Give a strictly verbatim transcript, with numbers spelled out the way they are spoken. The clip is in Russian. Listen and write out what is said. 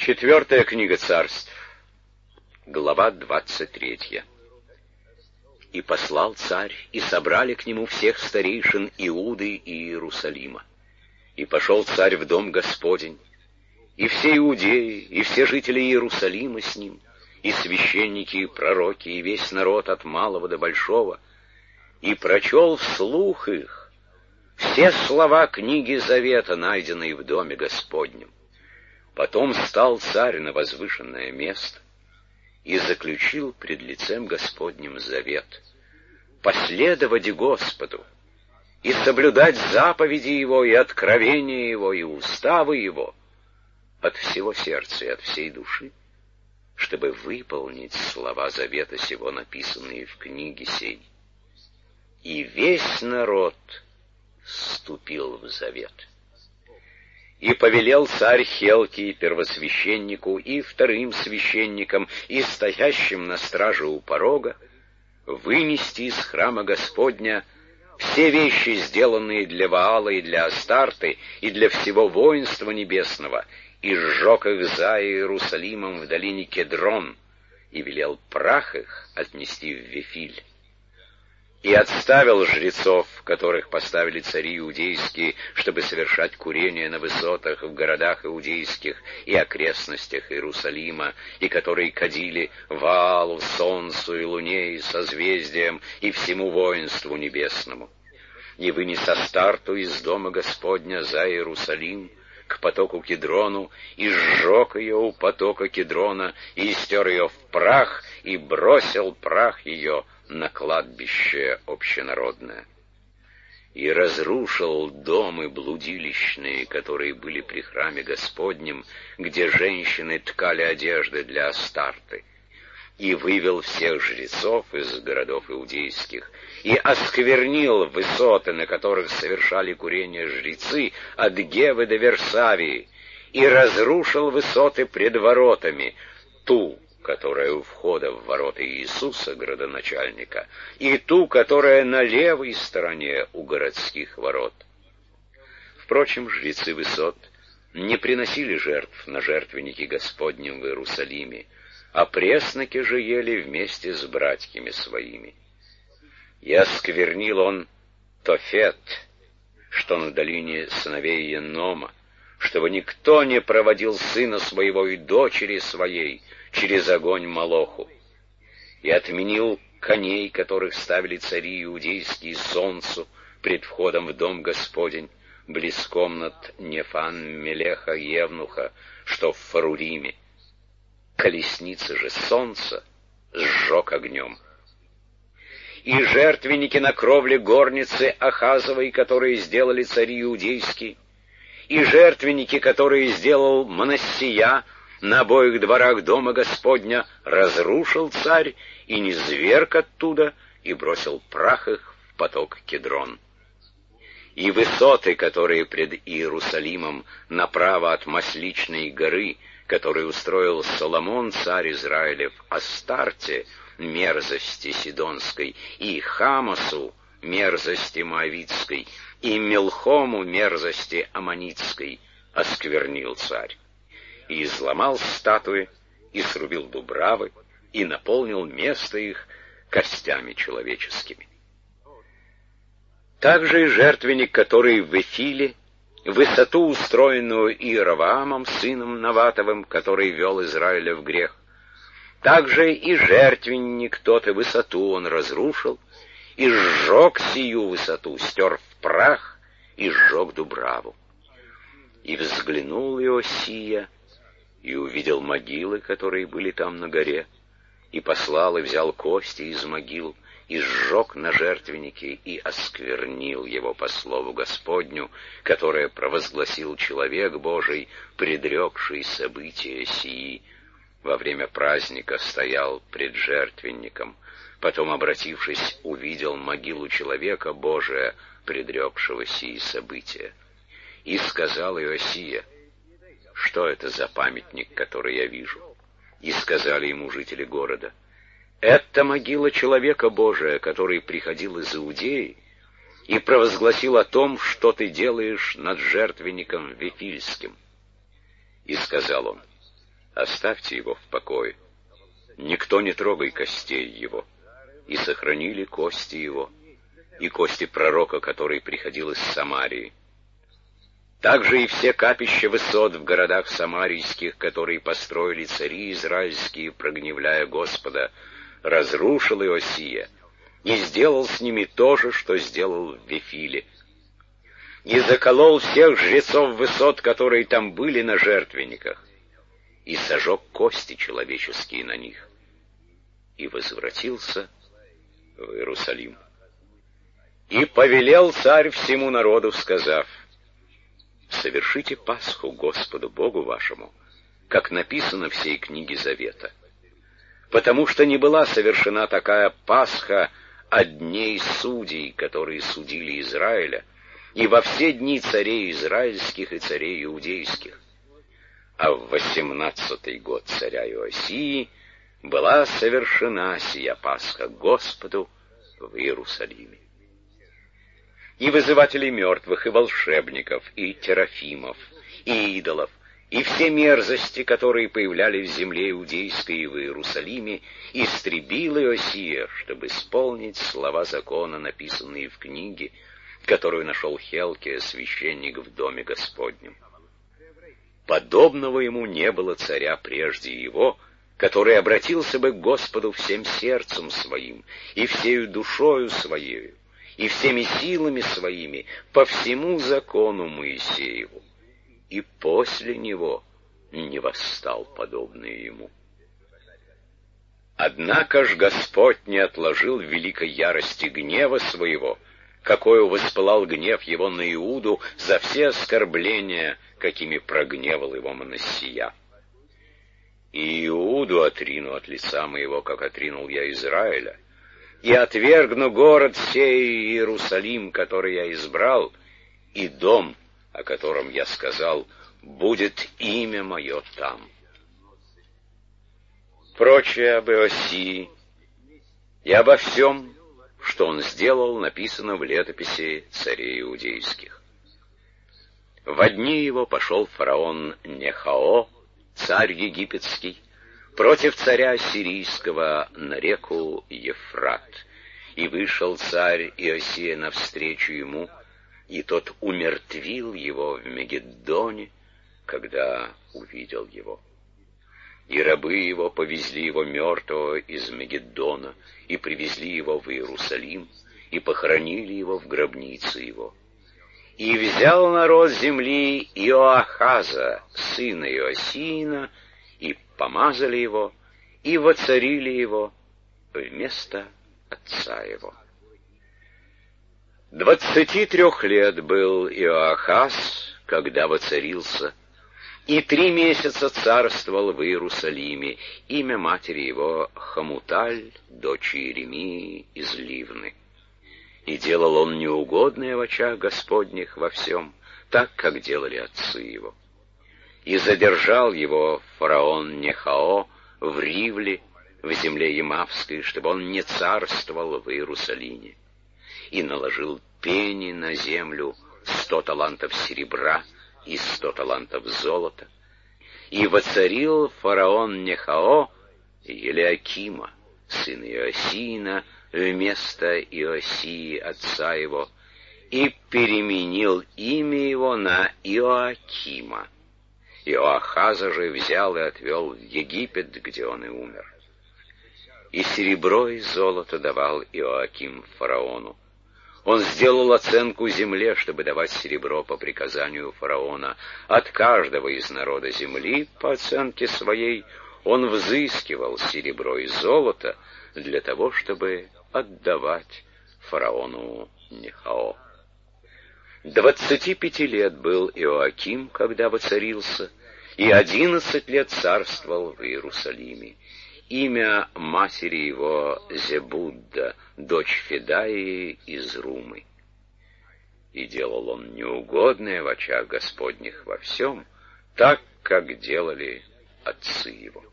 Четвертая книга Царств, глава двадцать третья. «И послал царь, и собрали к нему всех старейшин Иуды и Иерусалима. И пошел царь в дом Господень, и все иудеи, и все жители Иерусалима с ним, и священники, и пророки, и весь народ от малого до большого, и прочел вслух их все слова книги Завета, найденные в доме Господнем. Потом стал царь на возвышенное место и заключил пред лицем Господним завет: последовать Господу и соблюдать заповеди Его, и откровения Его, и уставы Его от всего сердца и от всей души, чтобы выполнить слова завета сего, написанные в книге сей. И весь народ вступил в завет. И повелел царь Хелкии, первосвященнику, и вторым священникам, и стоящим на страже у порога, вынести из храма Господня все вещи, сделанные для Ваала и для Астарты, и для всего воинства небесного, и сжег их за Иерусалимом в долине Кедрон, и велел прах их отнести в Вифиль. И отставил жрецов, которых поставили цари иудейские, чтобы совершать курение на высотах в городах иудейских и окрестностях Иерусалима, и которые кадили Ваалу, солнцу и луне, и созвездиям, и всему воинству небесному. И вынес Астарту из дома Господня за Иерусалим к потоку Кедрону, и сжег ее у потока Кедрона, и стер ее в прах, и бросил прах ее на кладбище общенародное. И разрушил домы блудилищные, которые были при храме Господнем, где женщины ткали одежды для Астарты, и вывел всех жрецов из городов иудейских, и осквернил высоты, на которых совершали курение жрецы, от Гевы до Версавии, и разрушил высоты пред воротами, ту, которая у входа в ворота Иисуса, градоначальника, и ту, которая на левой стороне у городских ворот. Впрочем, жрецы высот не приносили жертв на жертвенники Господнем в Иерусалиме, а пресноки же ели вместе с братьями своими. И осквернил он Тофет, что на долине сыновей Енома, чтобы никто не проводил сына своего и дочери своей через огонь Молоху, и отменил коней, которых ставили цари иудейские солнцу пред входом в дом Господень, близ комнат Нефан-Мелеха Евнуха, что в Фаруриме. Колесницы же солнца сжег огнем. И жертвенники на кровле горницы Ахазовой, которые сделали цари иудейские, и жертвенники, которые сделал Манассия на обоих дворах дома Господня, разрушил царь и низверг оттуда, и бросил прах их в поток Кедрон. И высоты, которые пред Иерусалимом направо от Масличной горы, которую устроил Соломон, царь Израилев, Астарте, мерзости Сидонской, и Хамасу, мерзости Моавитской, и Мелхому, мерзости Аммонитской, осквернил царь. И изломал статуи, и срубил дубравы, и наполнил место их костями человеческими. Также и жертвенник, который в Вифиле, высоту, устроенную Иеровоамом, сыном Наватовым, который вел Израиля в грех, также и жертвенник тот, и высоту он разрушил, и сжег сию высоту, стер в прах, и сжег дубраву. И взглянул Иосия, и увидел могилы, которые были там на горе, и послал и взял кости из могил, и сжег на жертвеннике, и осквернил его по слову Господню, которое провозгласил человек Божий, предрекший события сии. Во время праздника стоял пред жертвенником, потом, обратившись, увидел могилу человека Божия, предрекшего сии события. И сказал Иосия: что это за памятник, который я вижу? И сказали ему жители города: это могила человека Божия, который приходил из Иудеи и провозгласил о том, что ты делаешь над жертвенником Вифильским. И сказал он: оставьте его в покое. Никто не трогай костей его. И сохранили кости его, и кости пророка, который приходил из Самарии. Также и все капища высот в городах самарийских, которые построили цари израильские, прогневляя Господа, разрушил Иосия, и сделал с ними то же, что сделал в Вифиле. И заколол всех жрецов высот, которые там были на жертвенниках, и сожег кости человеческие на них, и возвратился в Иерусалим. И повелел царь всему народу, сказав: «Совершите Пасху Господу Богу вашему, как написано в сей книге Завета. Потому что не была совершена такая Пасха от дней судей, которые судили Израиля, и во все дни царей израильских и царей иудейских. А в восемнадцатый год царя Иосии была совершена сия Пасха Господу в Иерусалиме. И вызывателей мертвых, и волшебников, и терафимов, и идолов, и все мерзости, которые появлялись в земле иудейской и в Иерусалиме, истребил Иосия, чтобы исполнить слова закона, написанные в книге, которую нашел Хелкия, священник, в доме Господнем. Подобного ему не было царя прежде его, который обратился бы к Господу всем сердцем своим, и всею душою своею, и всеми силами своими, по всему закону Моисееву. И после него не восстал подобный ему. Однако ж Господь не отложил в великой ярости гнева своего, какой воспылал гнев его на Иуду за все оскорбления, какими прогневал его Манассия. И Иуду отрину от лица моего, как отринул я Израиля, и отвергну город сей Иерусалим, который я избрал, и дом, о котором я сказал: будет имя мое там. Прочее об Иосии и обо всем, что он сделал, написано в летописи царей иудейских. Во дни его пошел фараон Нехао, царь египетский, против царя сирийского на реку Ефрат. И вышел царь Иосия навстречу ему, и тот умертвил его в Мегиддоне, когда увидел его. И рабы его повезли его мертвого из Мегиддона, и привезли его в Иерусалим, и похоронили его в гробнице его. И взял народ земли Иоахаза, сына Иосиина, и помазали его, и воцарили его вместо отца его. Двадцати трех лет был Иоахаз, когда воцарился, и три месяца царствовал в Иерусалиме. Имя матери его Хамуталь, дочь Иеремии из Ливны. И делал он неугодное в очах Господних во всем, так, как делали отцы его. И задержал его фараон Нехао в Ривле, в земле Ямавской, чтобы он не царствовал в Иерусалиме. И наложил пени на землю сто талантов серебра и сто талантов золота. И воцарил фараон Нехао Елиакима, сына Иосиина, вместо Иосии, отца его, и переменил имя его на Иоакима. Иоахаза же взял и отвел в Египет, где он и умер. И серебро и золото давал Иоаким фараону. Он сделал оценку земле, чтобы давать серебро по приказанию фараона. От каждого из народа земли, по оценке своей, он взыскивал серебро и золото для того, чтобы отдавать фараону Нехао. Двадцати пяти лет был Иоаким, когда воцарился, и одиннадцать лет царствовал в Иерусалиме. Имя матери его Зебудда, дочь Федаии из Румы. И делал он неугодное в очах Господних во всем, так, как делали отцы его.